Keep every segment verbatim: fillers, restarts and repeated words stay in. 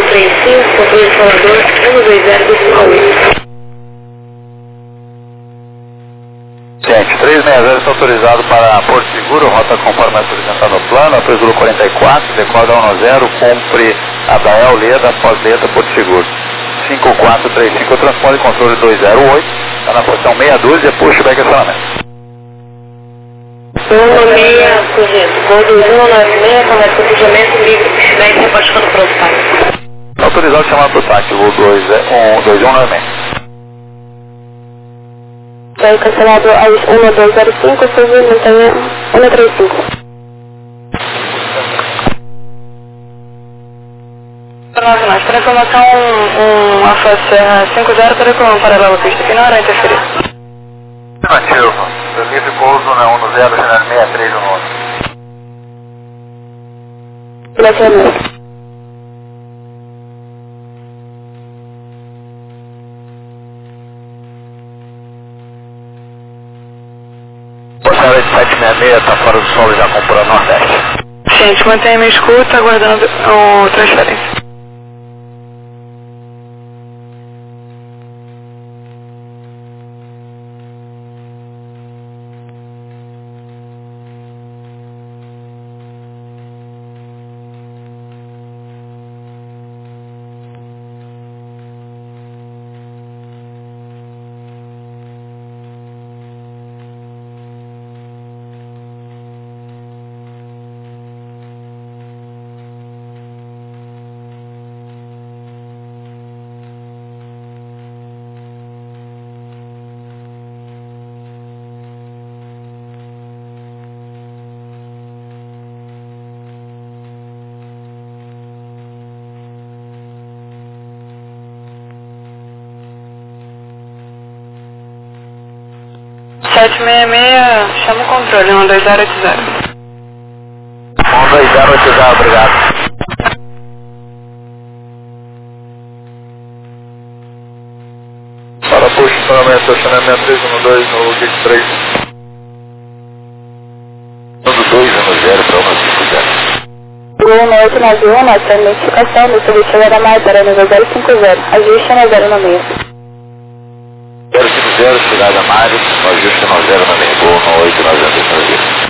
três cinco, controle de Salvador, um dois zero decimal oito. Gente, trezentos e sessenta está autorizado para Porto Seguro, rota conforme apresentada no plano, autorizou quarenta e quatro, decoda um zero, cumpre Adael, Leda, após Leda, Porto Seguro. cinco quatro três cinco, transponder controle dois zero oito, está na posição meia dúzia, puxa o back acionamento. um seis, correto, gol dois um nove seis, começa o cruzamento livre, pushback, rebaixando para o táxi. Autorizado chamar para o táxi, gol dois um nove seis. Foi cancelado às um dois zero cinco, surgiu montanha um três cinco. Nós, nós, para informação, um, um Alfa Serra cinco zero, para com um paralelo pista, que não era interferir. Afirmativo, livre pouso na um zero, general seis três um nove. Relacionamento. Portaria de sete seis seis está fora do solo já comprando Nordeste. Gente, mantenha minha escuta, aguardando o transferência. sete seis seis, chama o controle, um dois zero oito zero. um dois zero oito zero, obrigado. Para posicionamento, estacionamento três um dois no gate três. um dois um zero para um cinco zero. Gol oito nove um, nossa identificação do serviço era mais, era nível zero cinco zero, ajuste no zero no meio. zero cinco zero, chegada Mário, ajuste no zero no meio, gol no oito nove um.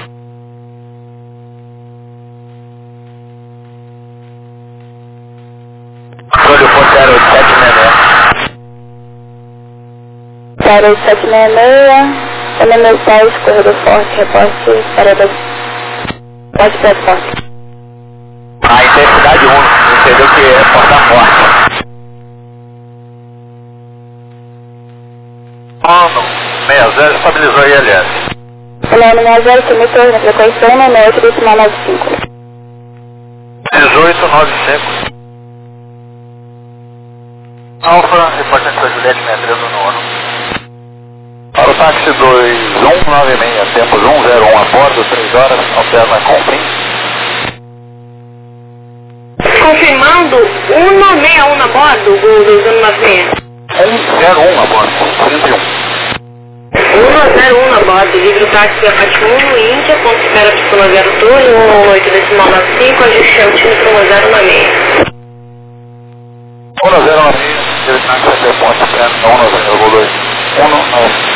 Controle ponto zero oito sete seis seis. zero oito sete seis seis, elementais, corredor forte, reporte, parada, pode ser forte. A intensidade um, entendeu que é porta forte. Ano seis zero, estabilizou I L S. Ano seis zero, semitor na frequência um oito decimal nove cinco. dezoito nove cinco. Alfa, reportante para Juliette seis três no ano. Para o táxi dois um nove seis, tempos um zero um a bordo, três horas, alterna com fim. Confirmando, um seis um na bordo, gol dois um nove seis. um zero um a bordo, trinta e um. um zero um na bordo, livre o táxi da Fátima um, Índia, ponto espera para o zero Túlio, um oito decimal nove cinco, ajuste o time para o zero nove seis. um zero nove seis, direção de sete pontos, um nove zero, gol dois um nove.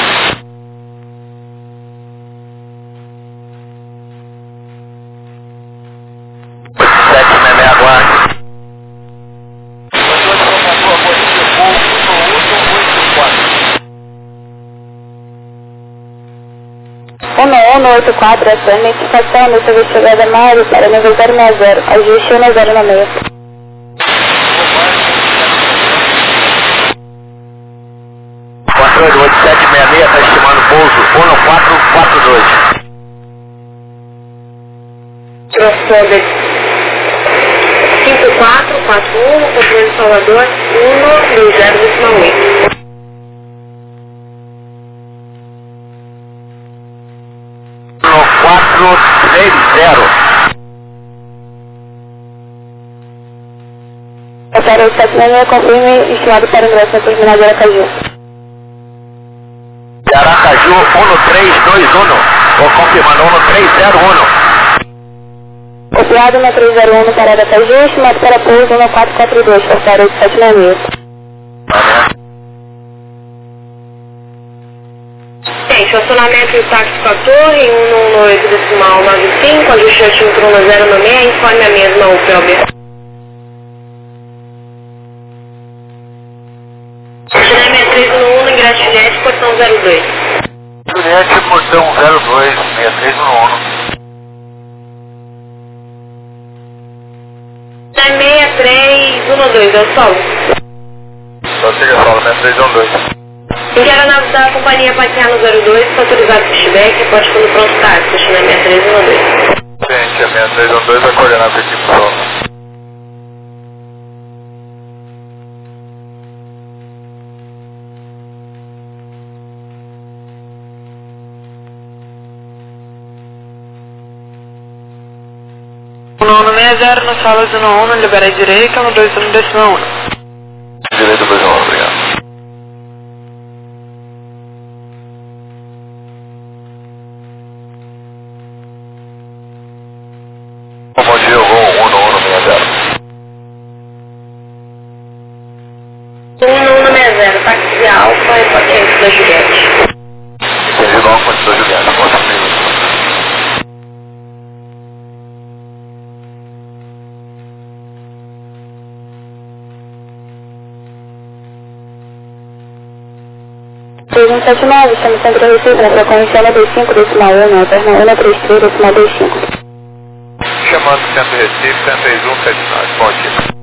um oito quatro, essa é a identificação do serviço chegada Mário para nível zero seis zero, ajuste um zero no meio. Controle oito sete seis seis, está estimando pouso um quatro quatro dois. Crossover cinco quatro quatro um, controle de Salvador, um dois zero decimal oito. quatro seis zero. zero sete seis seis, confirme estimado para ingresso na terminal de Aracaju. Aracaju um três dois um, vou confirmando um três zero um. Anunciado na três zero um no parada Pajé, estimado para pouso no quatro quatro dois, passar oito sete seis seis. Tem estacionamento do táxi com a torre, um um oito decimal nove cinco, ajuste altímetro um zero nove seis, informe a mesma U P O B. Estacionamento três um um, ingresso Juliette, portão zero dois. Juliette, portão zero dois, seis três um um. seis três um dois, é o sol. Só siga só, seis três um dois. Aeronave da companhia passear no zero dois, está autorizado o pushback, pode quando pronto táxi, destino é seis três um dois. Gente, a seis três um dois vai coordenar com a equipe só. um um seis zero na sala de um um, libera a direita, no dois um decimal um. Direita dois um, obrigado. Bom dia, eu vou um um um seis zero. um um seis zero, táxi de Alfa e paciente da Juliette. Entendi, não, fonte da Juliette, mostra comigo. três um sete nove, estamos sempre a receber na frequência L dois cinco decimal um, alterna um três três decimal dois cinco. Chamando Centro Recife, cento e um sete nove, bom dia.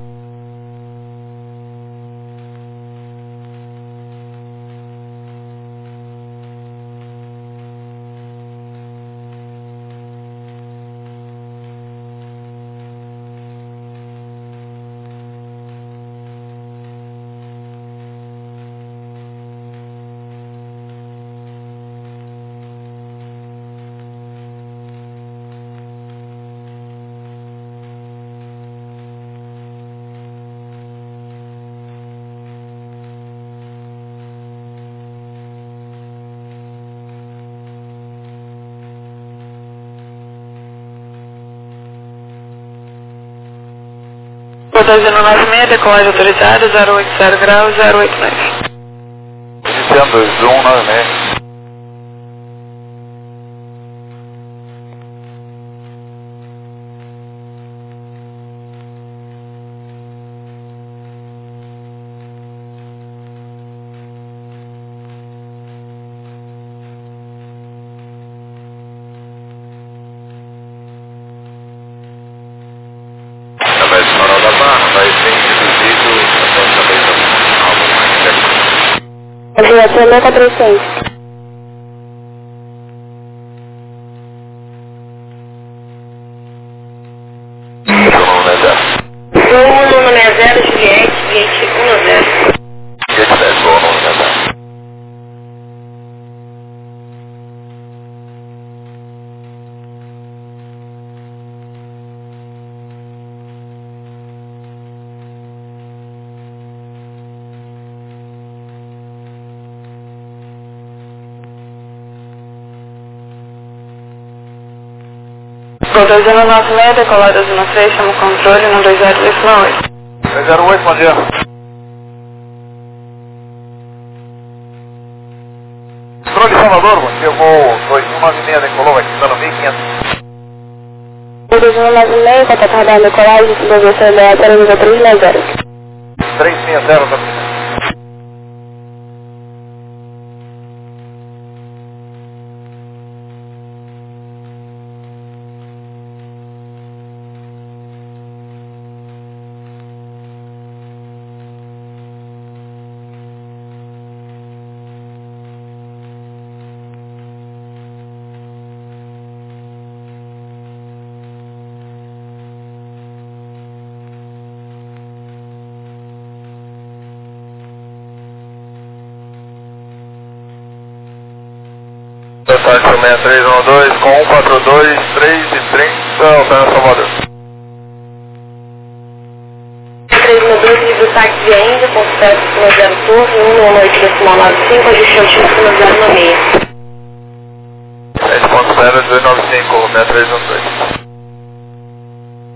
Portão zero nove seis, decolagem autorizada, zero oito zero graus, zero oito nove. Iniciando dois um nove seis. Aviação mil quatrocentos. um um seis zero, Juliette, Juliette um zero. Juliette dez, bom, não seis zero. Portão zero nove seis, decolagem zero três, chama o controle no dois zero decimal oito. dois zero oito, bom dia. Controle Salvador, bom dia, eu vou dois um nove seis, decolou aqui, está no mil e quinhentos. dois um nove seis, está tardando decolagem, se dever ser da aterriza três seis zero. três seis zero, tá. Táxi seis três um dois com um quatro dois, três e trinta, Alfredo Salvador. três um dois, livro táxi ainda, com sucesso no zero torre, um um oito decimal nove cinco, ajuste altímetro no zero nove seis. sete ponto zero dois nove cinco, seis três um dois.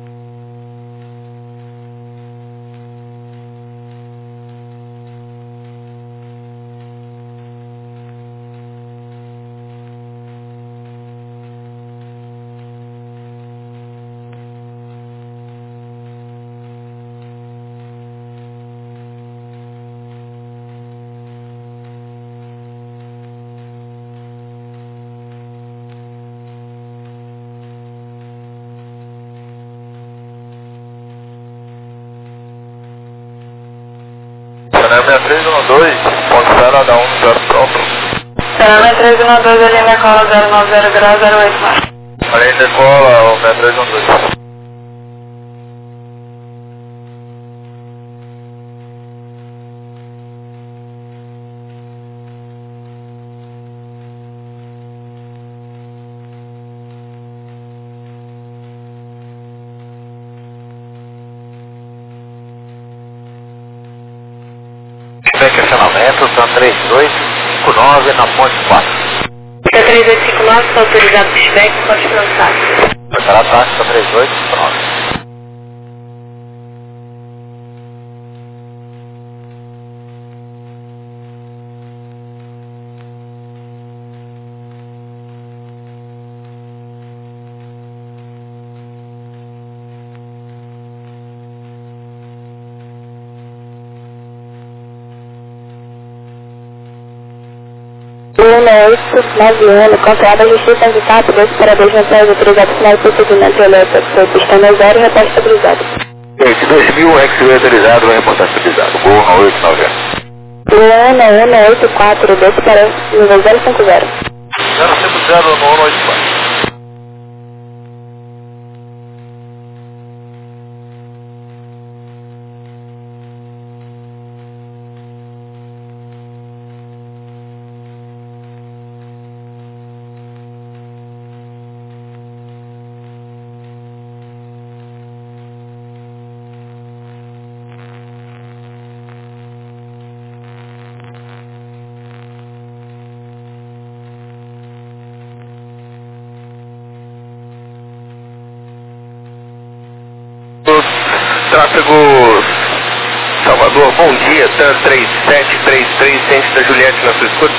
três um dois, ponto zero, H um zero pronto. Será três um dois, ali na cola zero nove zero grau zero oito mais. Além da cola, o três um dois. Questionamento, são três dois cinco nove na ponte quatro. três oito cinco nove, está autorizado o pushback, pode lançar. Preparar a taxa, três oito cinco nove. oito nove ano, contrato da Justiça Andicato, dois para dois mensagens autorizados final de procedimento elétrico, foi pistão zero e repórter estabilizado. Esse dois mil é que foi autorizado, vai reportar estabilizado. Boa, oito nove zero. Luana, um oito quatro, dois para nível zero cinco zero. zero cinco zero, um oito quatro. Tráfego Salvador, bom dia, TAN três sete três três, ciente da Juliette na sua escuta.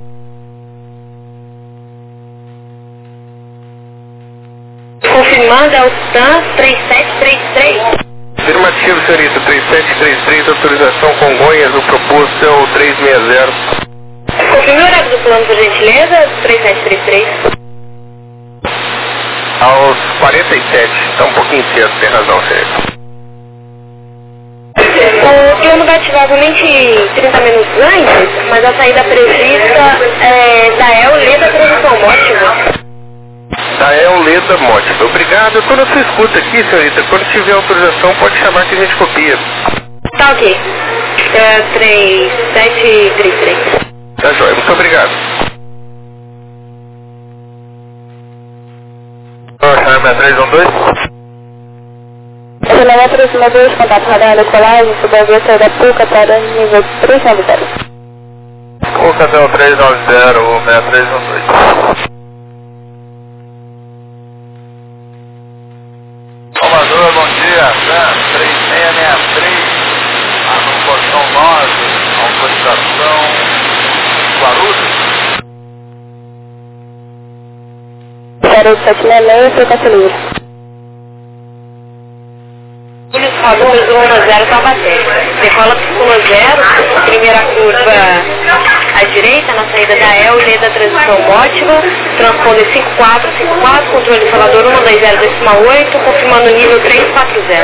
Confirmando, é o TAN três sete três três. Afirmativo, senhorita, três sete três três, autorização Congonhas, o proposto é o três seis zero. Confirme o horário do plano, por gentileza, três sete três três. Aos quarenta e sete, está um pouquinho cedo, tem razão, senhorita. O plano vai ativar somente trinta minutos antes, mas a saída prevista é da E L Leda Transição Mótica. Da E L Leda Mótica. Obrigado. Eu tô na sua escuta aqui, senhorita. Quando tiver autorização, pode chamar que a gente copia. Tá ok. É três sete três três. Tá joia. Muito obrigado. Chama três um dois. Questionamento três um dois, contato radar da colagem, sobre a via da Puca para nível três nove zero. Puca até o três nove zero, seis três um dois. Salvador, bom dia. TAN três seis seis três, no portão nove, autorização Guarulhos. zero sete seis seis, frequência livre. Rodou um zero Taubaté. Decola pula zero, primeira curva à direita, na saída da E L, Leda Transição Mótica, transponder cinco quatro cinco quatro, controle falador um dois zero decimal oito, confirmando nível três quatro zero.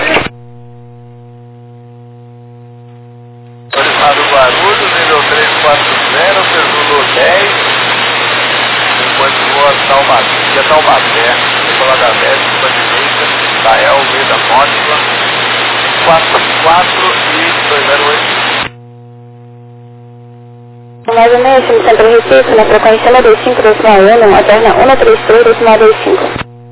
Autorizado Guarulhos, nível três quatro zero, Pesulo dez, enquanto voa Taubaté, Taubaté, decolada dez, para a direita, da E L, Leda Mótica, quatro quatro e dois zero oito. Mais ou menos, no centro Recife, na frequência um dois cinco decimal um, alterna um três três decimal dois cinco.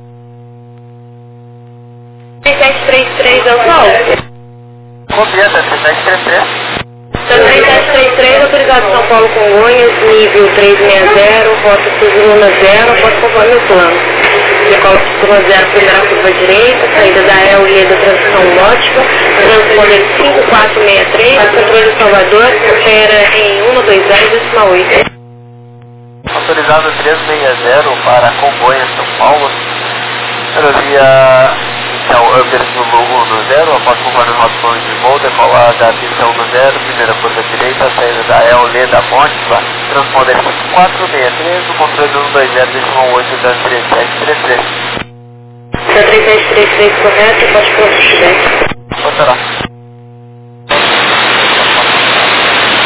três sete três três é o sol? Confia, três sete três três. três sete três três, autorizado São Paulo Congonhas, nível três seis zero, rota Suzuna zero, pode conforme o plano. Decola Suzuna zero, primeira curva direita, saída da E L, Leda Transição Mótica, transponder cinco quatro seis três, controle Salvador, opera em um dois zero decimal oito. Autorizado três seis zero para Congonhas, São Paulo. Aerovia então, oferecendo o logo do zero, após conforme os nossos planos de voo, decola da pista um do zero, primeira curva direita, saída da E L, Leda Mótica, transponder cinco quatro seis três, o controle um dois zero decimal oito da três sete três três. Se a três sete três três correto, pode pôr o feedback. Pode será.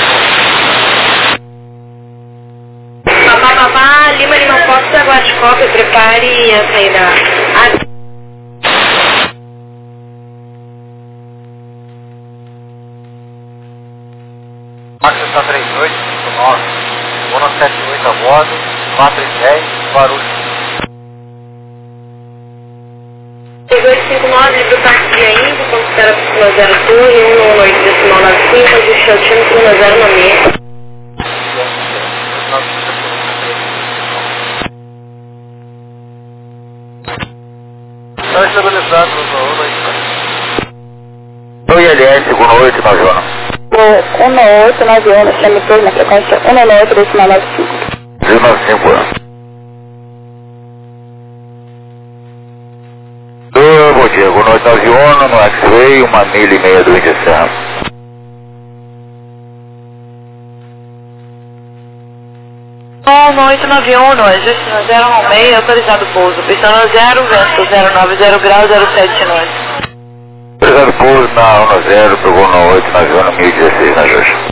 prepare a saída A. Máximo está trinta e oito, cinquenta e nove, Uno setenta e oito a bordo, quatro e dez, barulho. trinta e oito cinquenta e nove, do táxi de Índio, considera por zero torre, um um oito decimal nove cinco, ajuste altímetro um zero no meio. Está estabilizado no um oito. O I L S, um oito, nove um. um oito nove um, chame dois na frequência um oito decimal nove cinco. zero nove cinco. Bom dia, um oito nove um, no X-Ray, uma milha e meia do Índia Serra. um oito nove um, no ajuste no zero um seis, autorizado pouso. Pistão no zero, vento zero nove zero grau, zero sete nós. Autorizado pouso na um zero, pegou no oito nove um, no mil e dezesseis na ajuste.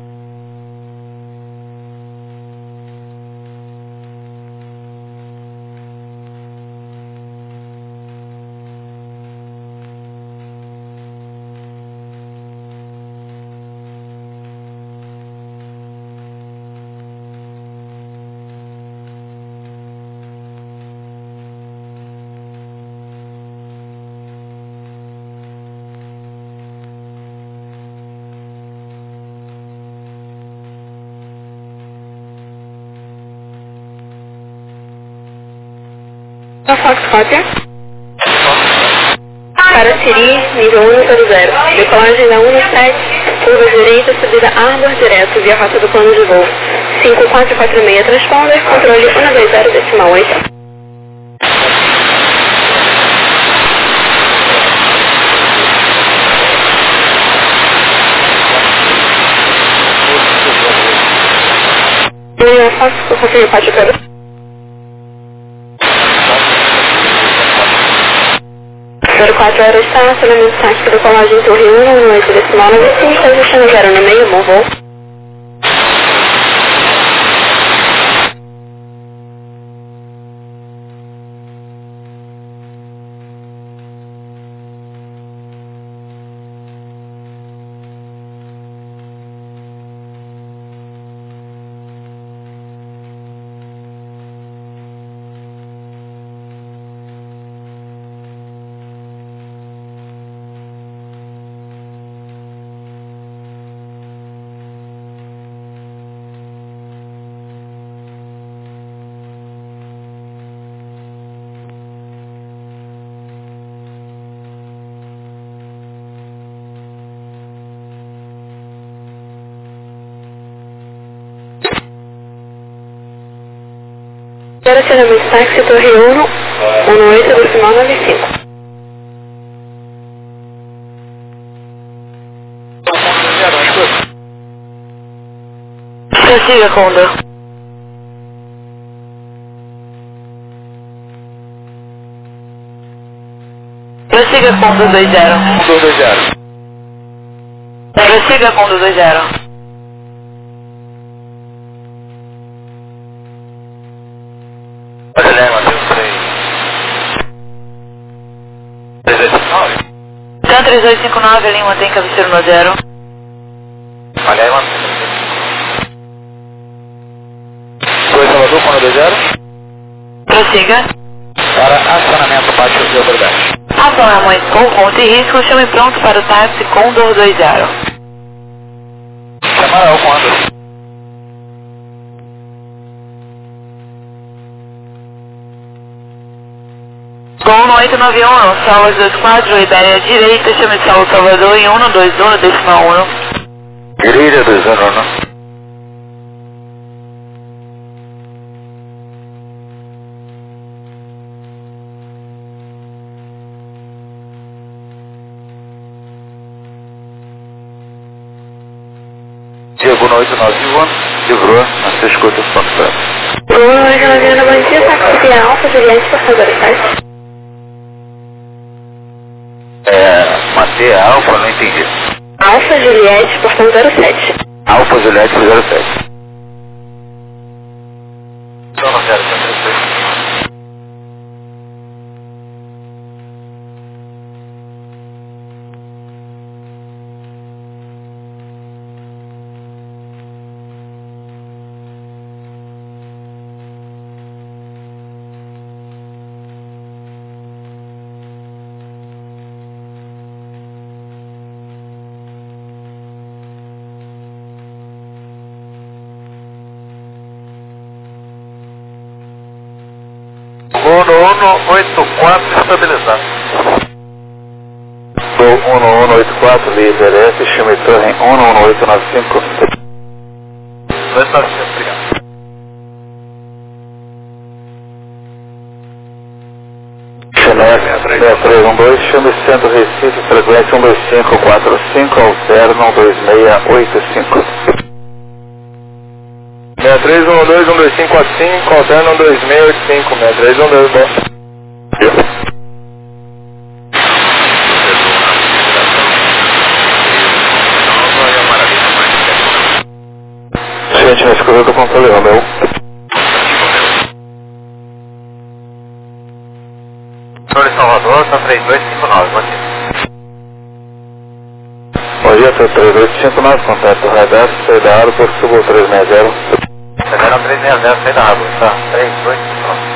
Fox Roger. Para Siri, nível um zero zero. Decolagem da um sete, curva direita, subida Arbor direto, via rota do plano de voo. cinco quatro quatro seis, transponder, controle um dois zero decimal oito. Nível Fox, confirme quatro zero. zero quatro Aerostar, acionamento tático, decolagem Torre um, no oito decimal nove cinco, ajustando zero no meio, bom voo. Acionamento táxi, Torre um, um oito decimal nove cinco. Prossiga, Condor. Prossiga, Condor dois zero. Condor dois zero. Prossiga, Condor dois zero. Então três oito cinco nove, Lima tem cabeceiro no zero. Olha aí, mano. dois Salvador, Condor dois zero. Prossiga. Para acionamento baixo de autoridade. Acionamento com ponto e risco, chame pronto para o táxi Condor dois zero. Chamar o Condor. Com oito nove um, Salvador dois quatro, Ibéria direita, chame Sal Salvador em um dois um, decimal um. Direita dois um um. Diagonal oito nove um, livrou, na sua escuta, ponto zero. Bruno, oito nove um, bom dia, táxi Alfa, Juliette, por favor, tá? É, Matei Alfa, não entendi. Alfa Juliette, portão zero sete. Alfa Juliette zero sete. Não, não quero, um oito quatro estabilizado. Gol um um oito quatro, líder S, chame torre um um oito nove cinco. oito nove cinco, obrigado. Chanel seis três um dois, chame Centro Recife, frequência um dois cinco quatro cinco, alterna um dois seis oito cinco. seis três um dois, um dois cinco quatro cinco, alterna um dois seis oito cinco, seis três um dois, bom. Gente, na escuta do controle Romeu. Controle Salvador, tá três dois cinco nove, bom dia. Bom dia, tá três dois cinco nove, contato radar, saída da água, por subo três seis zero. Saída três seis zero, saída da água, tá, três dois cinco nove.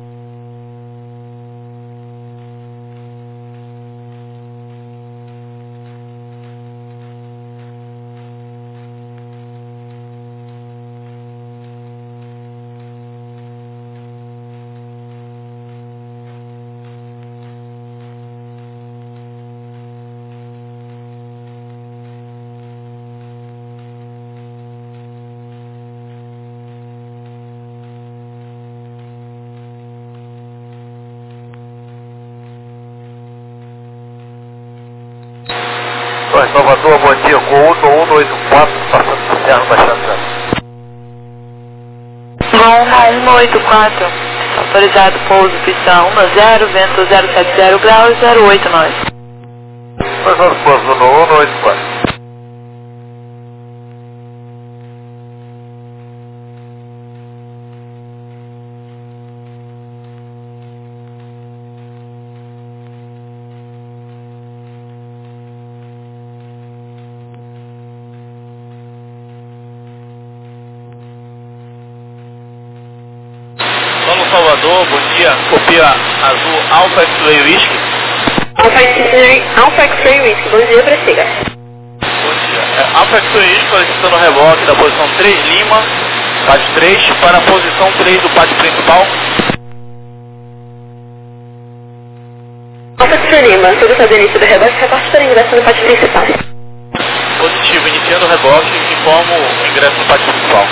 Oi, Salvador, bom dia, com um um oito quatro, passando por terra, baixando. Gol um um oito quatro, autorizado pouso, pista um zero, vento zero sete zero graus, zero oito nove. Nós vamos pouso no um um oito quatro. Salvador, bom dia. Copia azul Alpha X-Ray Whisky. Alpha X-Ray, Alpha X-Ray Whisky, bom dia, prossiga. Bom dia. É, Alpha X-Ray Whisky solicitando reboque da posição três Lima, pátio três, para a posição três do pátio principal. Alpha X-Ray Lima, solicitando início do reboque, reporte para ingresso no pátio principal. Positivo, iniciando o reboque, informo o ingresso no pátio principal.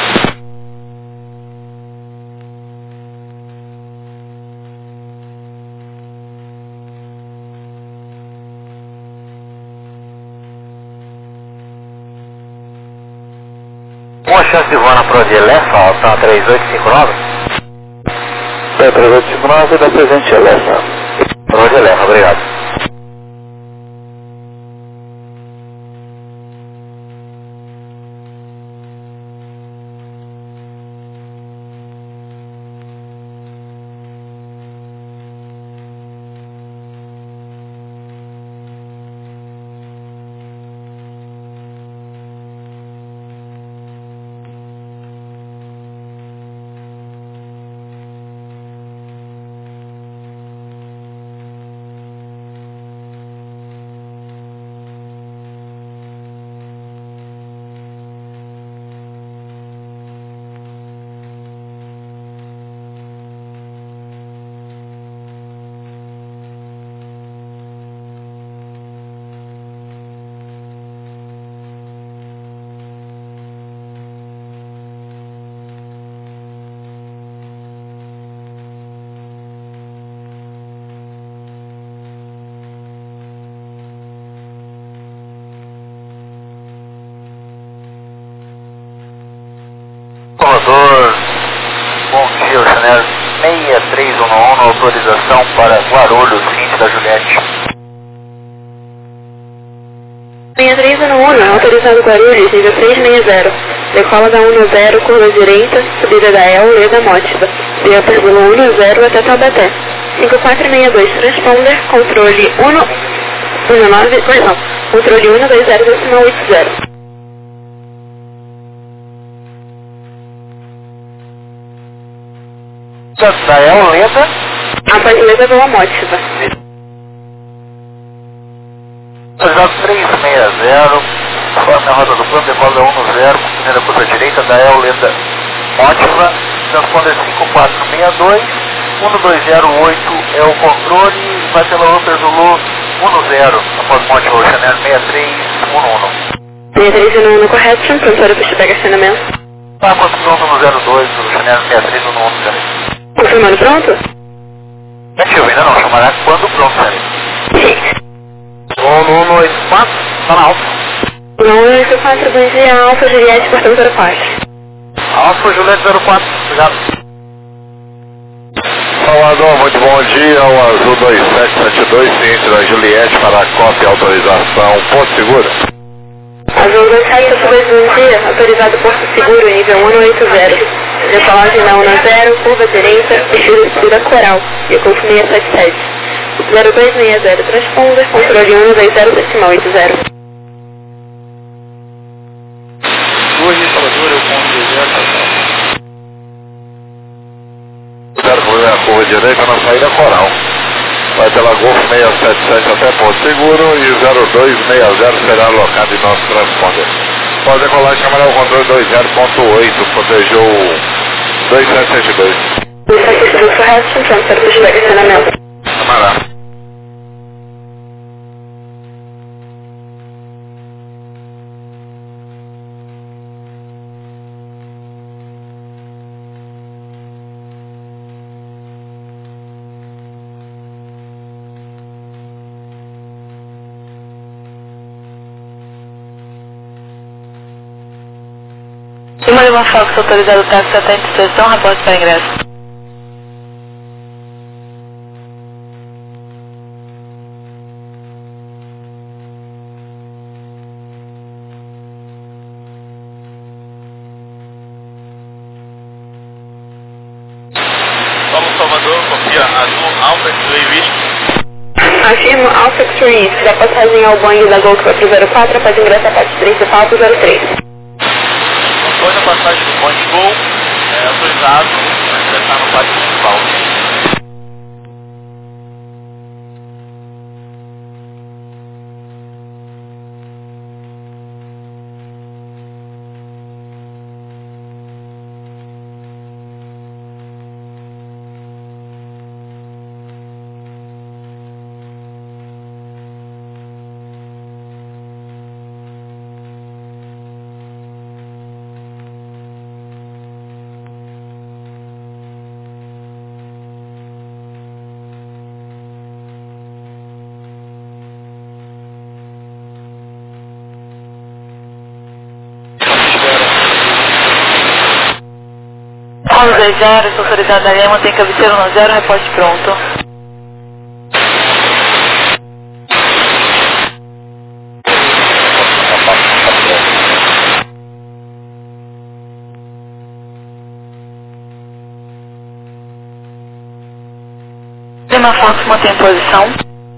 Uma chance de voar na prova de Elefa, alta três oito cinco nove. É, três oito cinco nove, dá presente Elefa. Prova de Elefa, obrigado. Salvador, bom dia, o Chanel seis três um um, na autorização para Guarulhos, vinte da Juliette. seis três um um, autorizado Guarulhos, nível seis seis zero. Decola da um zero, curva direita, subida da E L, Leda Mótiva. Via pelo um zero até Taubaté. cinco quatro seis dois, transponder, controle um um nove, não, controle um dois zero oito zero. Da E L, Leda. Após Leda Boa Mótiva. Autorizado três seis zero, conforme a roda do plano, decola um zero, primeira curva direita da E L, Leda Mótiva, transponder cinco quatro seis dois, um dois zero oito é o controle, vai pela Upper Zulu um zero, após Monte Roxo, Chanel seis três um um. seis três um um, correto, pronto, puxa pega acionamento. Tá, quanto pronto no zero dois, do Chanel seis três um um, Chanel. Confirmando pronto? Negativo, ainda não, chamará quando pronto, Chanel. Sim. um um oito quatro, tá na alta. um oito quatro, bom dia, Alfa Juliette, portão zero quatro. Alfa Juliette zero quatro, obrigado. Salvador, muito bom dia, o Azul dois sete sete dois, ciente da Juliette para a cópia e autorização, ponto seguro. Azul dois sete sete dois, bom dia, autorizado Porto Seguro, nível um oito zero. Decolagem na um zero, curva direita, vestido escura coral, recurso seiscentos e setenta e sete. zero dois seis zero, transponder, controle um dois zero decimal oito zero. Hoje, Salvador, eu ponto zero. A curva direita na saída coral. Vai pela Golf seiscentos e setenta e sete até Porto Seguro e zero dois seis zero será alocado em nosso transponder. Pode decolar e chamar o controle dois zero ponto oito, protejou dois sete sete dois. dois sete sete dois, correto, então, para puxar pega acionamento. Chamará. Cima de uma Fox autorizado o táxi até a inspeção, reporte para ingresso. Vamos, Salvador, copia Azul Alpha X-Ray Whisky. Afirmo Alpha X-Ray, da passagem ao Boeing da Gol quatro zero quatro, após ingresso a parte três do Palco zero três. Após a passagem do Boeing Gol, é autorizado a ingressar no pátio principal. um dois zero, estou autorizado a Lema, tem cabeceira um zero, reporte pronto. Lima Fox mantém posição.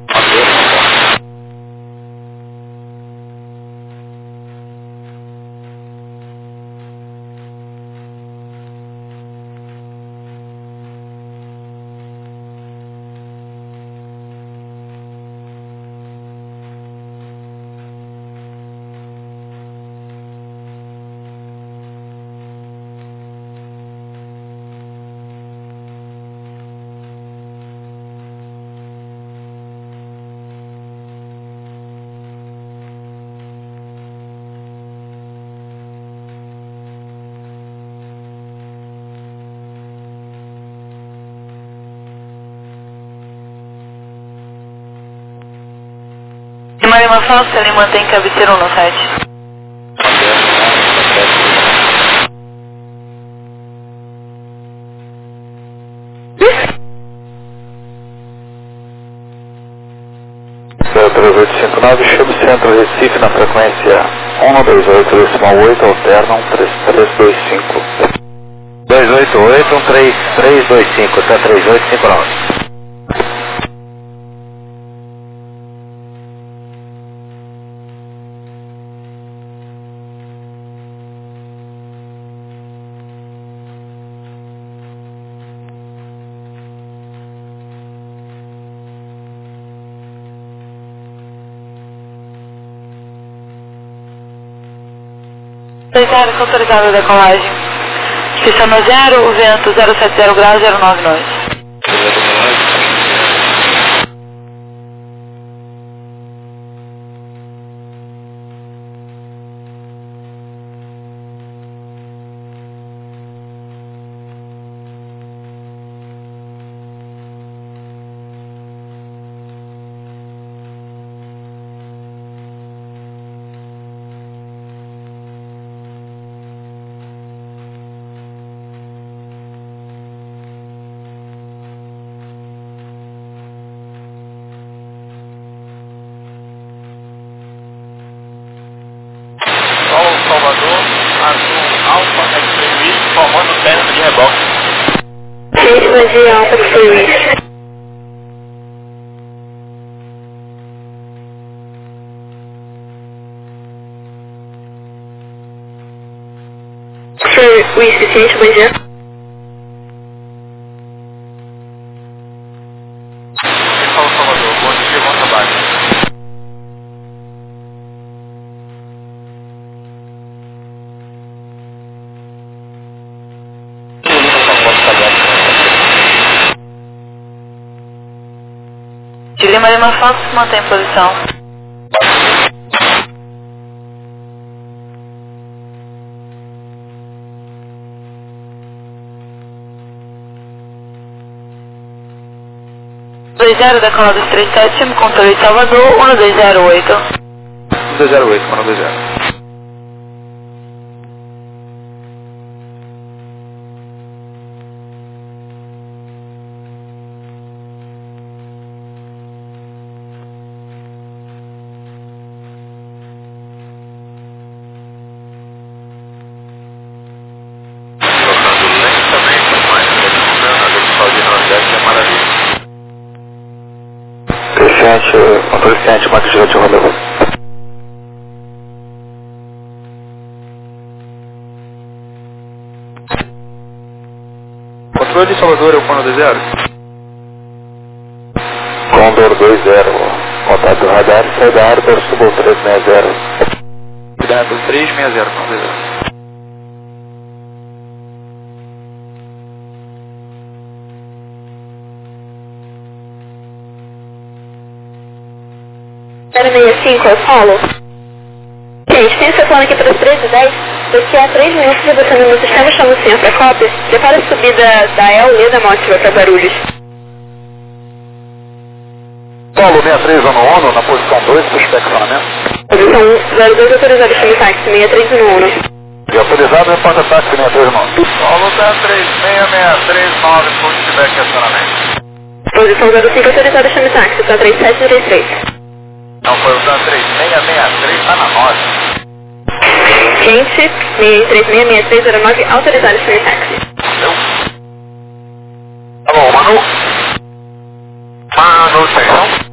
Lima Fox, ele mantém cabeceira um sete. três oito cinco nove, Chub Centro Recife na frequência um dois oito decimal oito, alternam três três dois cinco. dois oito oito, três três dois cinco, até três oito cinco nove. dois zero, estou autorizado a decolagem. Inspeção no zero, o vento zero sete zero graus, zero nove nove. Salvador, azul Alfa X-Ray West, formando término de reboque. Gente, bom dia, Alfa X-Ray West. X-Ray West, gente, bom dia. Pessoal Salvador, bom dia, bom trabalho. De Lima Lima Fox, mantém posição. dois zero, decola dos três sete, controle Salvador, um dois zero oito. um dois zero oito, um dois zero. Controle sete, marca de de rodovia. Controle de Salvador, é o Condor dois zero. Condor dois zero, contato radar, sai da área, subo três seis zero. Cuidado, três seis zero, Condor dois zero. zero seis cinco, eu falo. Gente, tem esse plano aqui para as treze e dez. Daqui a três minutos de você no sistema chama sim para cópia. Prepara a subida da E L da Mótiva para Guarulhos. Paulo sessenta e três no ONU, na posição dois, para o estacionamento. Posição um, zero dois autorizado, chame táxi, sessenta e três no ONU. E autorizado no porta táxi sessenta e três no ONU. Paulo sessenta e três, seis seis três nove, por se tiver questionamento. Posição zero cinco autorizado, chame táxi, sessenta e três sete trinta e três. Não, foi o sessenta e três, seis seis três, está na nove. Gente, sessenta e três seis seis três zero nove, autorizado, chame táxi. Tá bom, Manu. Manutenção.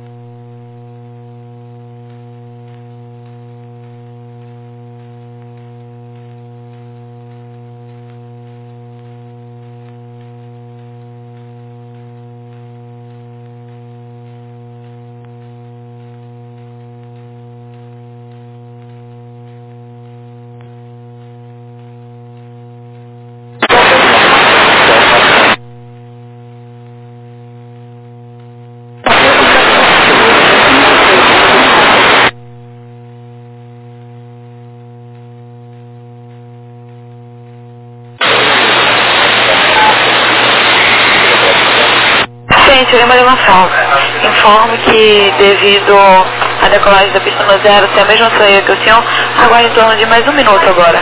Lima Lima Fox, informo que devido à decolagem da pista no zero ser a mesma saída que o senhor, aguarde em torno de mais um minuto agora.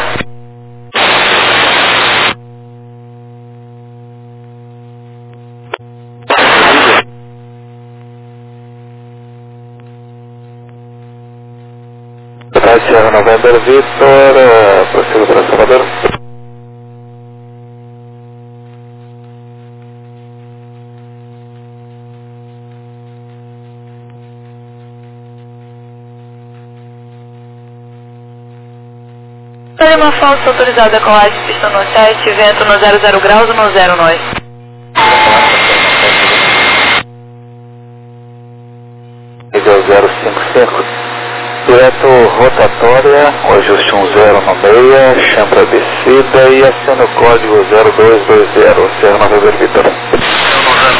Sierra November Victor, prossigo para Salvador. Lima Fox, autorizado a decolagem, pista no sete, vento no zero zero graus, no zero nós. Nível zero cinco cinco, direto rotatória, o ajuste um zero no meia, chama para descida e aciona o código zero dois dois zero, Sierra November Victor.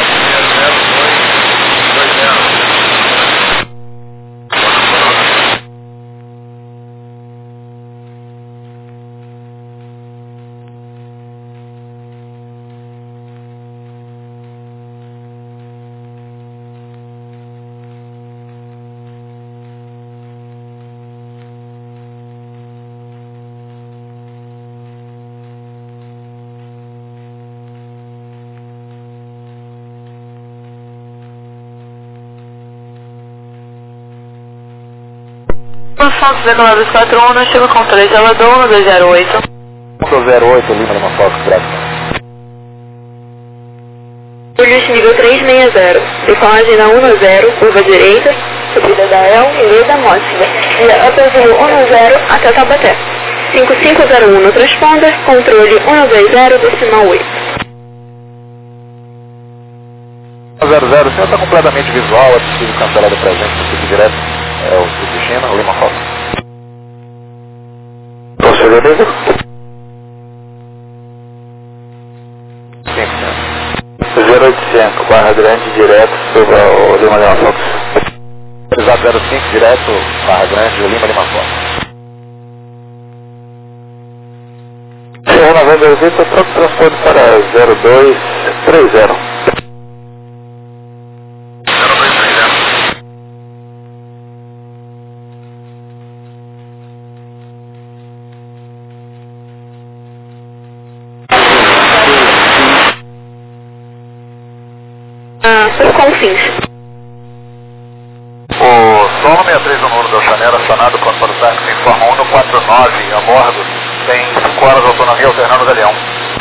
Fox decolado dois quatro um, não chega com três, Salvador, um dois zero oito. um zero oito, Lima Lima Fox, próximo. Julius nível três seis zero, decolagem na um zero, curva direita, subida da El, Ileda, Mótica, via Upper View um zero até Taubaté. cinco cinco zero um no transponder, controle um dois zero, decimal oito. zero zero, o senhor está completamente visual, é possível cancelar o presente, possível direto, é o sul de China, Lima Fox. Proceder livre? Sim, senhor. zero oitocentos, barra grande, direto, sobre o Lima Lima Fox. Exato zero cinco, direto, barra grande, Lima Lima Fox. Senhor Novembro Vita, troca o transporte para zero dois três zero. Por Confins. O Sol sessenta e três no número da Chanera, acionado com o táxi informa um quatro nove a bordo, tem cinco horas de autonomia alternando Galeão.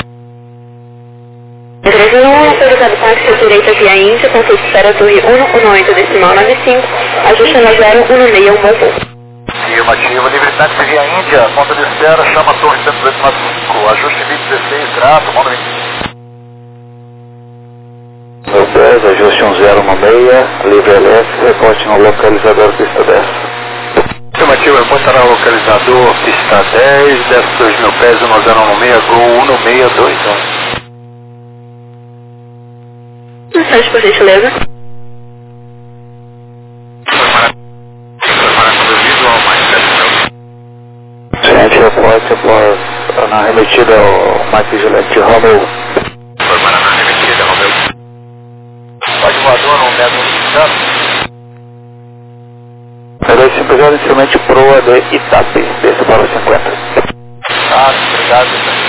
três um, autorizado táxi à direita via Índia, com fluxo espera torre um um oito decimal nove cinco, ajuste na zero um seis um, bom voo. Afirmativo, livre táxi via Índia, ponto de espera, chama torre cento e oito cinco, ajuste vinte e dezesseis, grato, manda vinte e cinco. Meu dez, ajuste um zero no meia, livre elétrico, reporte no localizador pista dez. Afirmativo, reporte no localizador pista dez, desce dois mil pés, um zero no meia, gol um no meia, dois um. Mensagem, por gentileza. Gente, reporte após na remetida ao Mike Gillette Romeu. Informar na remetida, Romeu. Pode voador no metro de Ele é simplesmente inicialmente proa de Itape, desce para os cinquenta. Ah, obrigado.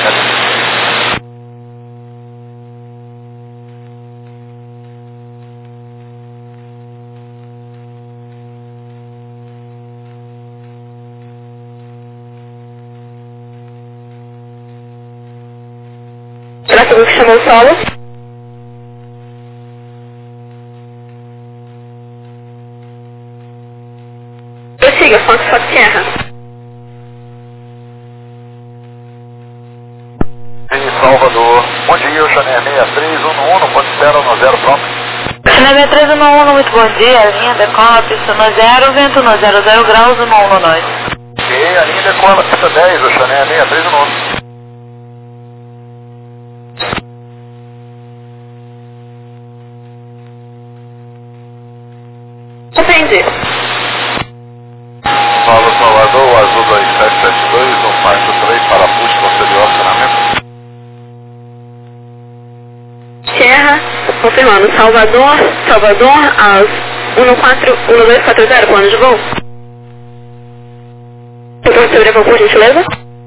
Próximo que chamou o solo. Prossiga, Fox Fox Sierra. Em Salvador, bom dia, o Chanel seis três um um, ponto zero no zero, pronto. Chanel seis três um um, muito bom dia, linha decola, pista no zero, vento no zero zero graus, um um no nós. Ok, a linha decola, pista dez, o Chanel seis três um um. Entendi. Paulo Salvador, azul dois sete sete dois, um quarto três, parafuso, posterior, acionamento. Sierra, confirmando, Salvador, Salvador, aos um quatro um dois quatro zero, plano de voo. Doutor Segurança, por gentileza.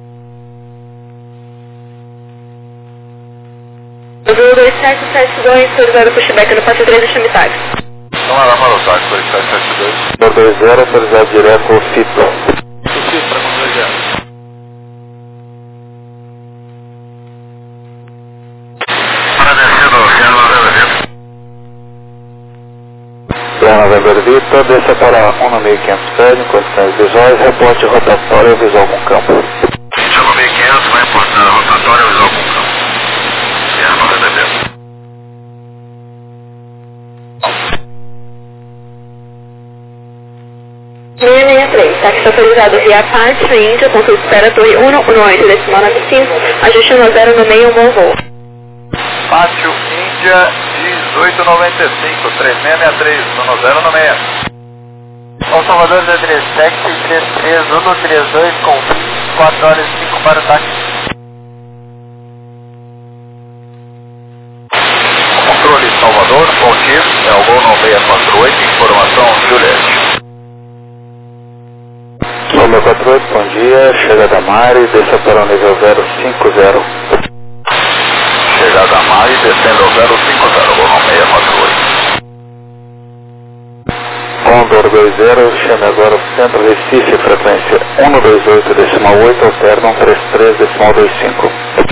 Azul dois sete sete dois, autorizado pushback no passe três do Chamitário. Vamos lá, para o táxi dois sete sete dois. dois zero, autorizado direto ao Fito. Fito para com dois zero. Para descendo, Sierra November Vita. Sierra November Vita, desça para um mil e quinhentos pés, em condições visuais, reporte rotatório visual com campo. um mil e quinhentos, vai reportar rotatório visual com campo. Sierra November Vita. seis seis três, táxi autorizado via Apache, Índia, ponto de espera torre um um oito, decimal nove cinco, ajuste no zero no meio, um bom voo. Pátio Índia dezoito noventa e cinco, três seis seis três, no zero no meia. São Salvador zero três sete, três três um três dois, com quatro horas e cinco para o táxi. Controle Salvador, bom dia, é o gol nove seis quatro oito, informação Juliette. Solo quatro oito, bom dia, chegada a Mari, desça para o nível zero cinco zero. Chegada a Mari, descendo ao zero cinco zero, gol nove seis quatro oito. Condor dois zero, chame agora o Centro Recife, frequência um dois oito decimal oito, alterna um três três decimal dois cinco.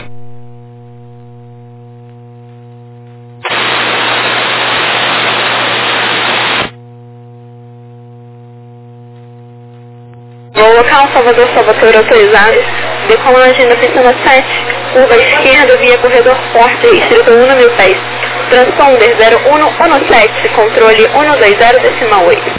Voo local Salvador, Salvador autorizado, decolagem na pista sete, curva esquerda via corredor forte, distrito um mil pés. Transponder zero um um sete, controle um dois zero decimal oito.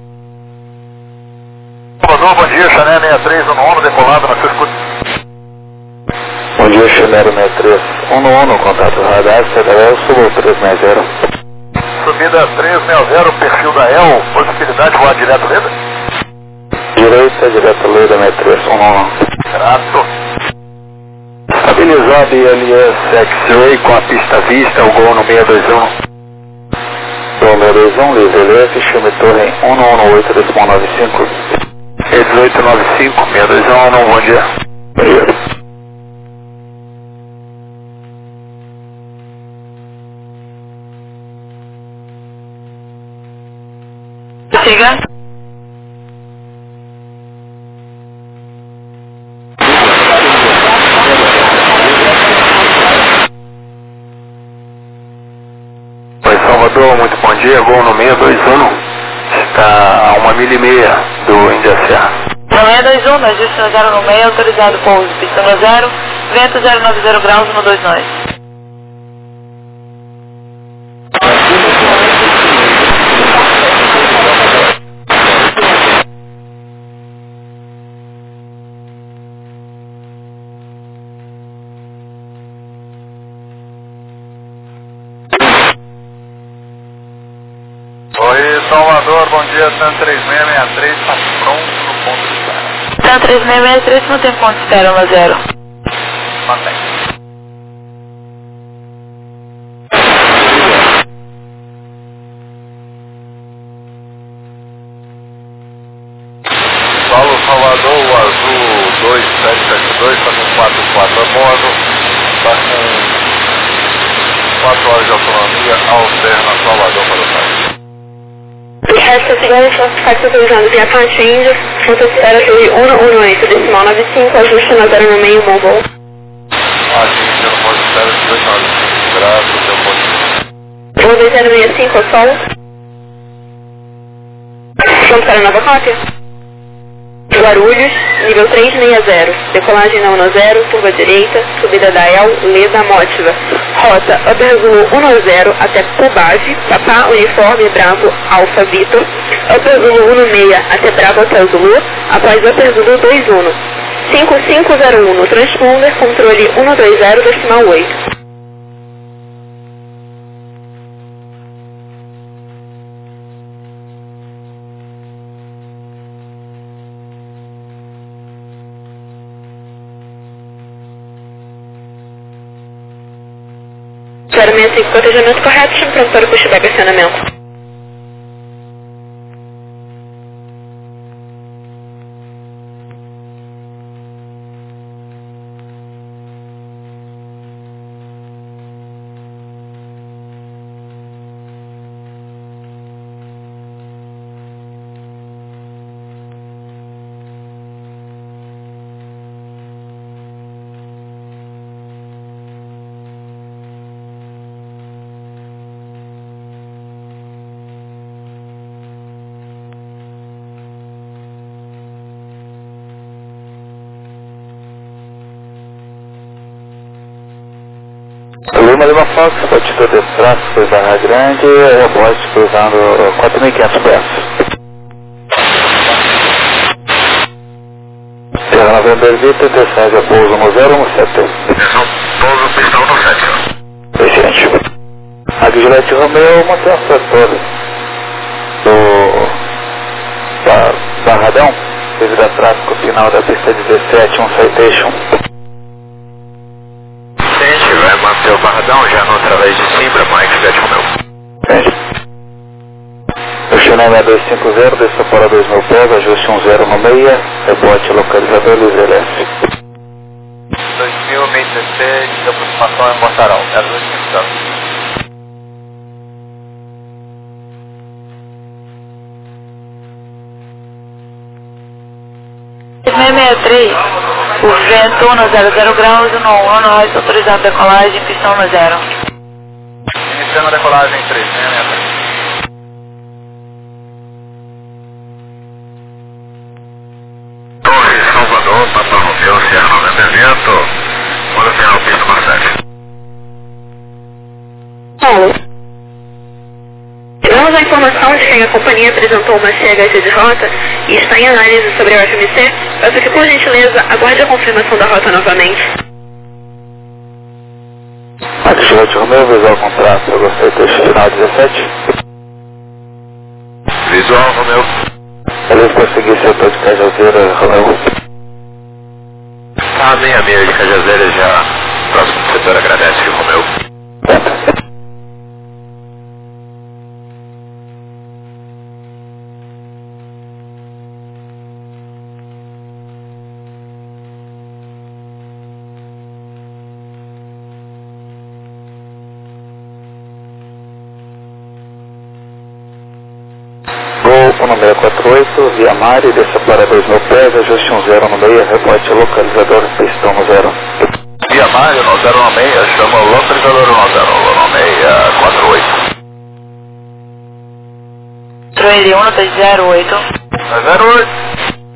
Salvador, bom dia, Chanel seis três um um, decolado na sua escuta. Bom dia, Chanel seis três um um, contato radar, C D L, subo três seis zero. Subida três seis zero, perfil da E L, possibilidade de voar direto Leda? Direita, direto Leda seis três um um. Grato. Estabilizado I L S X-Ray com a pista vista, o gol no seis dois um. Gol seis dois um, livre L F, chame torre um um oito decimal nove cinco. E dezoito nove cinco, seis dois um, não, bom dia. Bom dia. Siga. Salvador, muito bom dia, gol no seis dois um, está a uma milha e meia do Índia Serra. No seis dois um, nós destino zero no meio, autorizado pouso, pista no zero, vento zero nove zero graus, um dois nove. Oi, Salvador, bom dia, San três seis seis três, está pronto no ponto de espera. San três seis seis três, não tem ponto de espera, no zero. Mantém. Paulo Salvador, o azul dois sete sete dois, está com quatro quatro a bordo, está com quatro horas de autonomia, alterna Salvador para o país. Resta segundo classificado autorizado via Parte Índia, ponto de espera de um um oito decimal nove cinco, ajuste na zero no meio, bom voo. Ah, sim, eu não posso esperar de dois nove cinco graças, eu posso. Voo dois zero seis cinco, sol. Pronto para a nova cópia? Guarulhos, nível três seis zero, decolagem na um zero, curva direita, subida da E L, Leda Mótiva. Rota Upper Zulu um zero até Cubase, Papá Uniforme Bravo Alfa Vitor. Upper Zulu um seis até Bravo Hotel Zulu, após Upper Zulu dois um. cinco cinco zero um, transponder, controle um dois zero decimal oito. zero seis cinco, cotejamento correto, chame pronto para o pushback acionamento. Lima Lima Fox, altitude de tráfego Barra Grande, aeroporto cruzando quatro mil e quinhentos pés. Terra November Vita, descende a pouso no zero um sete. Pouso pistão no sete. Excelente. Aqui Gillette Romeo, mantém o setor do da Barradão, devido a tráfego final da pista dezessete, um citation. Vai manter o Barradão já no através de Simbra, Mike Gillette Romeo. Entendi. O Chanel seis dois cinco zero, desça para dois mil pés, ajuste um zero no meia, rebote localizador livre L S. dois mil, meio dezessete, de aproximação em Montaral, zero dois cinco zero. três, o vento no zero zero graus, no um nós autorizado decolagem, pistão no zero. Iniciando a decolagem em três, né? Torre Salvador, Papa Romeu, Sierra noventa vento, manda final pista Marcete. Paulo, tivemos a informação de que a companhia apresentou uma C H T de rota e está em análise sobre a U F M C. Peço que, por gentileza, aguarde a confirmação da rota novamente. Aqui, Juliette Romeu, visual contrato, eu gostei do texto final dezessete. Visual Romeu. Beleza, consegui setor de Cajazeira, Romeu. Tá, meia meia de Cajazeira já. Próximo setor agradece, Romeu. Gol um seis quatro oito, via Mari, desça para dois mil pés, ajuste um zero no meio, reporte localizador, pistão no zero. Via Mari, no zero no meio, chama o localizador no zero no meio, quatro oito. Troile um, nota zero oito. zero oito.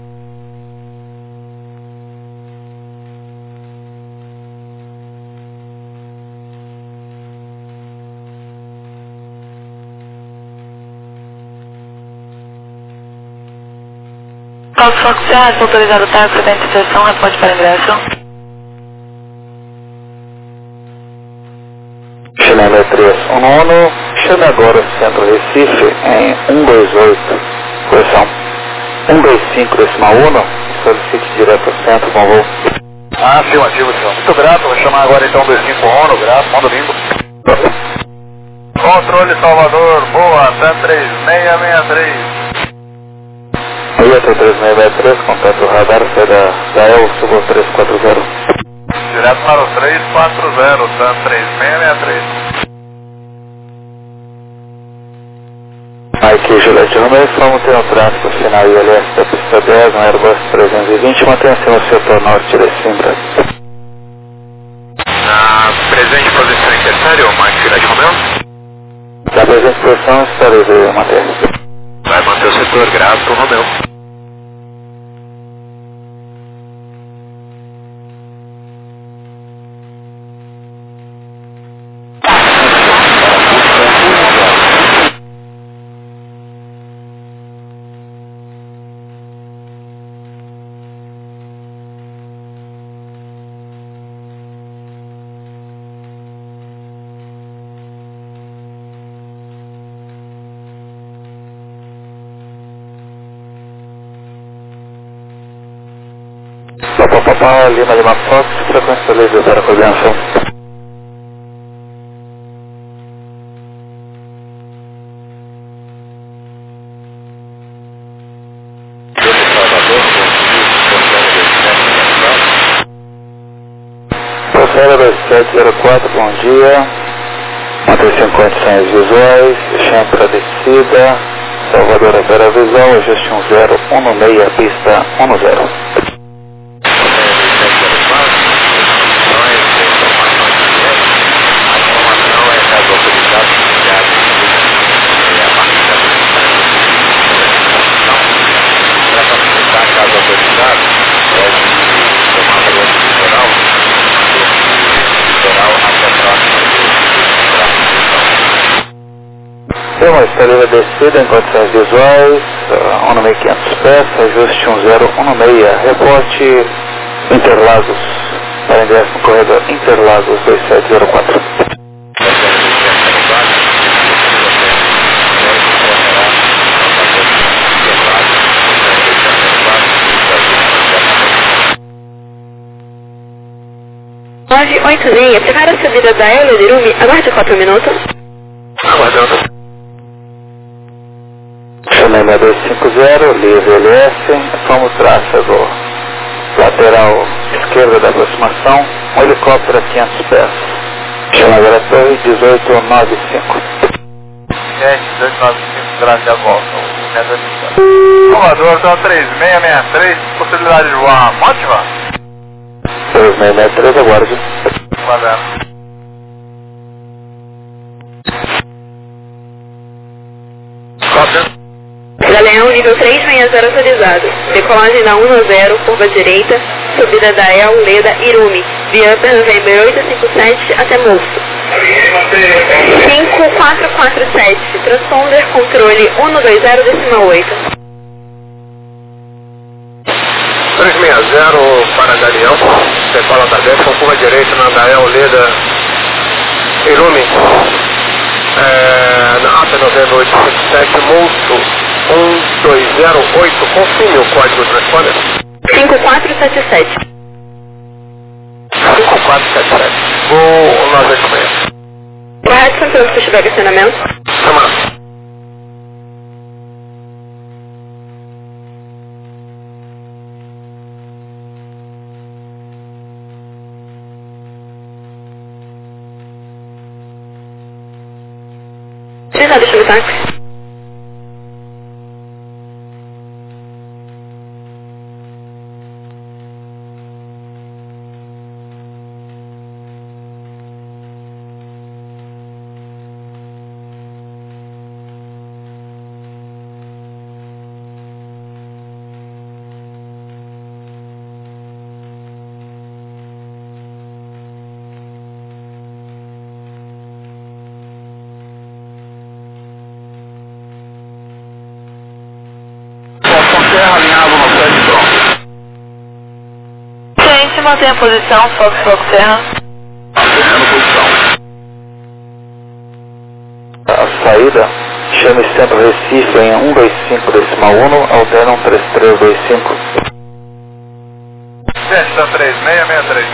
Fox Fox Serra, autorizado táxi da interseção, reporte para ingresso. Chame três um nono, chame agora o Centro Recife em um dois oito, correção um dois cinco decimal um, solicite direto ao centro com voo. Ah, afirmativo, senhor. Muito grato, vou chamar agora então dois cinco um, grato, manda lindo. Controle Salvador, boa, T três seis seis três. Aí, T três seis seis três, contato radar, sai da, da E L, subo três quatro zero. Direto para o três quatro zero, T três seis seis três. Aqui, Juliette Romeu, vamos ter um tráfego final I L S da pista dez, no Airbus trezentos e vinte, mantenha-se no setor norte de Simbra. Na presente posição em terceiro, Mike Juliette Romeu. Na presente posição, estarei de manter. Vai manter o setor, grato, Romeu. Papapá, Lima Lima Fox, frequência livre para coordenação. Procera dois sete zero quatro, bom dia. Mantenha-se em condições visuais, chame para descida, Salvador opera visão, ajuste um zero um no meio, pista um no zero. Temos estaria descida em condições visuais, uh, um no meio quinhentos pés, ajuste um zero um no meio, reporte Interlagos, para ingresso no corredor Interlagos dois sete zero quatro. nove oito seis, chegar a subida da Hélio de Irumi, aguarde quatro minutos. Aguardando. Chamei dois cinco zero, livre L S, como tráfego lateral esquerda da aproximação, um helicóptero a quinhentos pés. Chamada da torre dezoito noventa e cinco. sete, dezoito, noventa e cinco, graças a volta. Salvador, então três seis seis três, possibilidade de voar Motiva? três seis seis três, aguarde. Valendo. Galeão nível três seis zero autorizado. Decolagem da um zero, curva direita, subida da El, Leda, Irumi, via November oito cinco sete até Moço. cinco quatro quatro sete, transponder controle um dois zero decimal oito. três seis zero para Galeão, decola da dez com curva direita na da El, Leda, Irumi. É, na Rota November oito cinco sete, Moço. um dois zero oito, confirme o código do transponder. cinco quatro sete sete. cinco quatro sete sete. Vou nove oito seis. Correto, Santos, pushback acionamento. Chamado. Utilizado, deixa eu ver táxi. Alinhado no sete pronto. Gente, mantém a posição, Fox Fox Serra. Mantendo posição. A saída, chame sempre Recife em um dois cinco decimal um, alterna um três três dois cinco. Sexta três seis seis três.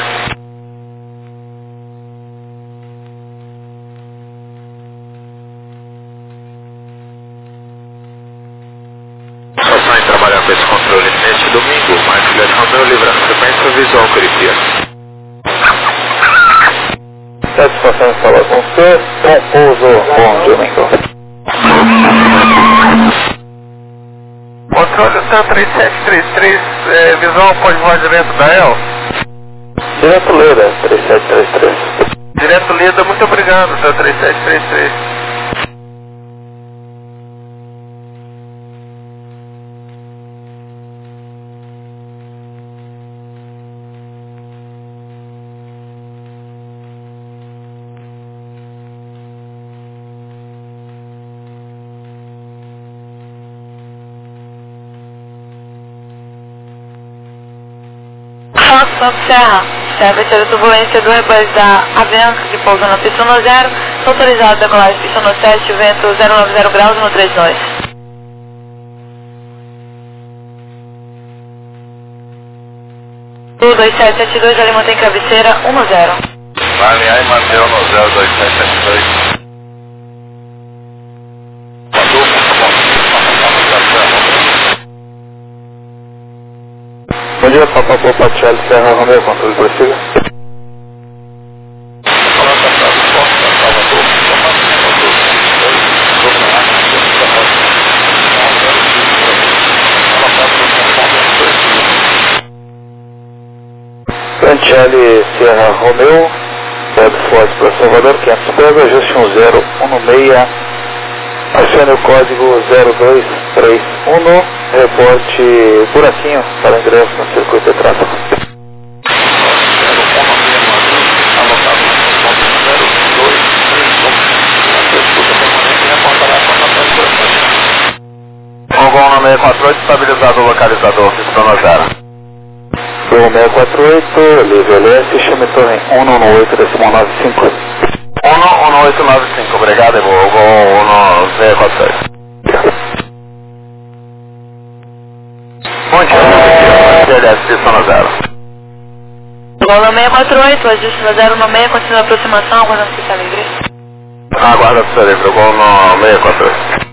Trabalhar com esse controle neste domingo, mas Juliette Romeu livra a sequência visual Curitiba. Satisfação em falar com você, bom pouso, bom domingo. Controle C três sete três três, é, visual pode voar direto da El? Direto Leda, três sete três três. Direto Leda, muito obrigado, C três sete três três. Fox Fox Serra. Serve a turbulência do rebus da Avianca que pousa na pista no zero. Autorizado a decolagem pista no sete, vento zero nove zero graus no três dois. O dois sete sete dois, ali mantém cabeceira um zero. Vai alinhar e manter o no zero dois sete sete dois. Bom dia, Papa Papa Charlie Serra Romeo, controle prossiga. Charlie Serra Romeo, Web Force para Salvador, quinhentos pés, ajuste um zero um seis, acione o código zero dois três um, reporte buraquinho para ingresso no circuito de tráfego. Gol seis quatro oito, estabilizado o localizador, pista no zero. Gol seis quatro oito, livre L S, chame torre um um oito decimal nove cinco. um um oito nove cinco, obrigado, e vou Gol seis quatro oito. Bom dia, L S, pista no zero. Gol seis quatro oito, ajuste no zero no seis, continua a aproximação, aguardando pista livre. Aguarda pista livre, Gol no seis quatro oito.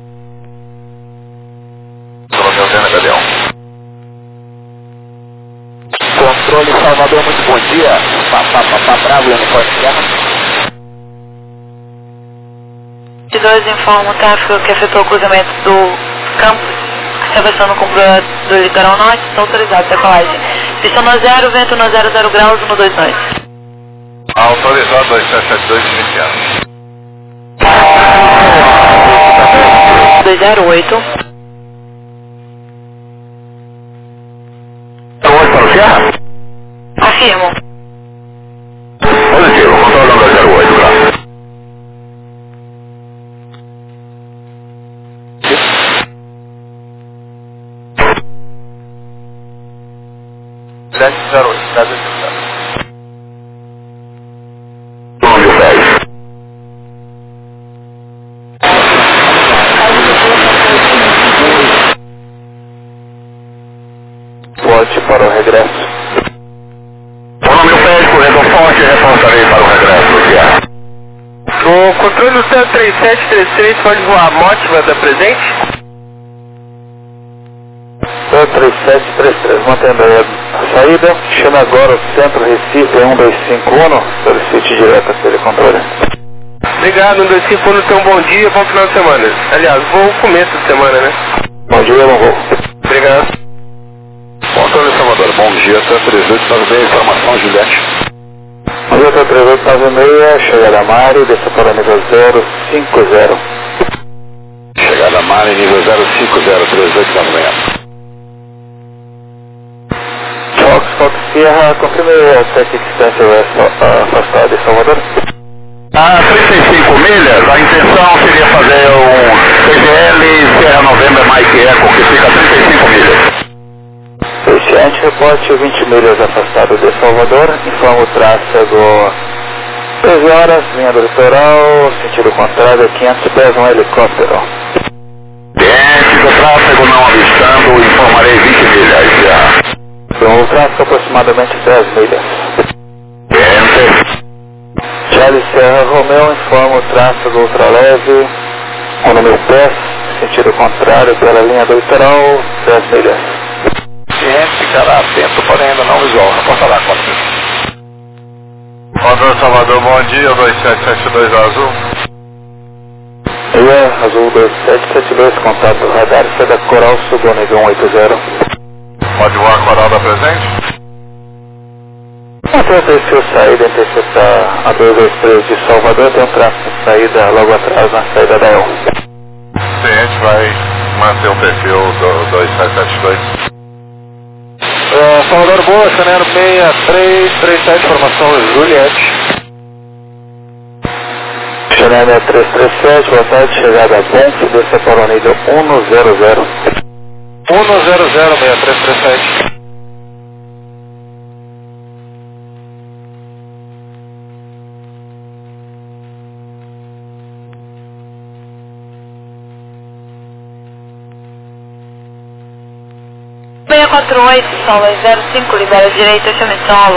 Controle Salvador, muito bom dia. Papá, papá, bravo, uniforme Serra. De dois informa o tráfego que afetou o cruzamento do Campos, reversando com o do litoral norte, está autorizado decolagem. Pista no zero, vento no zero zero graus, um dois dois. Autorizado dois sete sete dois, iniciado. dois zero oito. Oi, para o Sierra? Afirmo. Positivo, controlando dois zero oito graus. sete zero oito, casa de Forte para o regresso. O nome do pé, corredor forte, responsável para o regresso, Sierra. O controle do céu três sete três três pode voar a Mótima da presente? três sete três três, mantendo a saída, chama agora o centro Recife um dois cinco um, solicite direto a telecontrole. Obrigado, um dois cinco um, tenha um bom dia, bom final de semana. Aliás, vou começo de semana, né? Bom dia, bom voo. Obrigado. Controle Salvador, bom dia, três oito nove seis, informação Juliette. Bom dia, três oito nove seis, chegada a Mari, desça para nível zero cinco zero. Chegada a Mari, nível zero cinco zero, três oito nove seis. Fox, Fox Sierra, confirme até que distância é afastada de Salvador. A trinta e cinco milhas, a intenção seria fazer um T G L Sierra November Mike Echo, que fica a trinta e cinco milhas. Oficiante, reporte vinte milhas afastado de Salvador, informa o tráfego treze horas, linha do litoral, sentido contrário, quinhentos pés, um helicóptero. Ciente do tráfego não avistando, informarei vinte milhas já. Então, o tráfego aproximadamente dez milhas. Ciente. Charlie Serra Romeo informa o tráfego ultraleve, o número dez, sentido contrário pela linha do litoral, dez milhas. Ciente, ficará atento, porém ainda não visual. Reportará com você. Controle Salvador, bom dia, dois sete sete dois azul. Dia, azul dois sete sete dois, contato radar, seda Coral, subiu nível um oito zero. Pode voar a Coral da presente? Até perfil saída, interceptar a dois dois três de Salvador, tem um tráfego de saída logo atrás na saída da E L. Ciente, vai manter o perfil do dois sete sete dois. Uh, Salvador Boa, Chanero seis três três sete, formação Juliette. Chanero seis três três sete, boa tarde, chegada a Bonf, desça para o nível um zero zero. um zero zero, seis três três sete. seis quatro oito, solo zero cinco, libera direita, chame solo.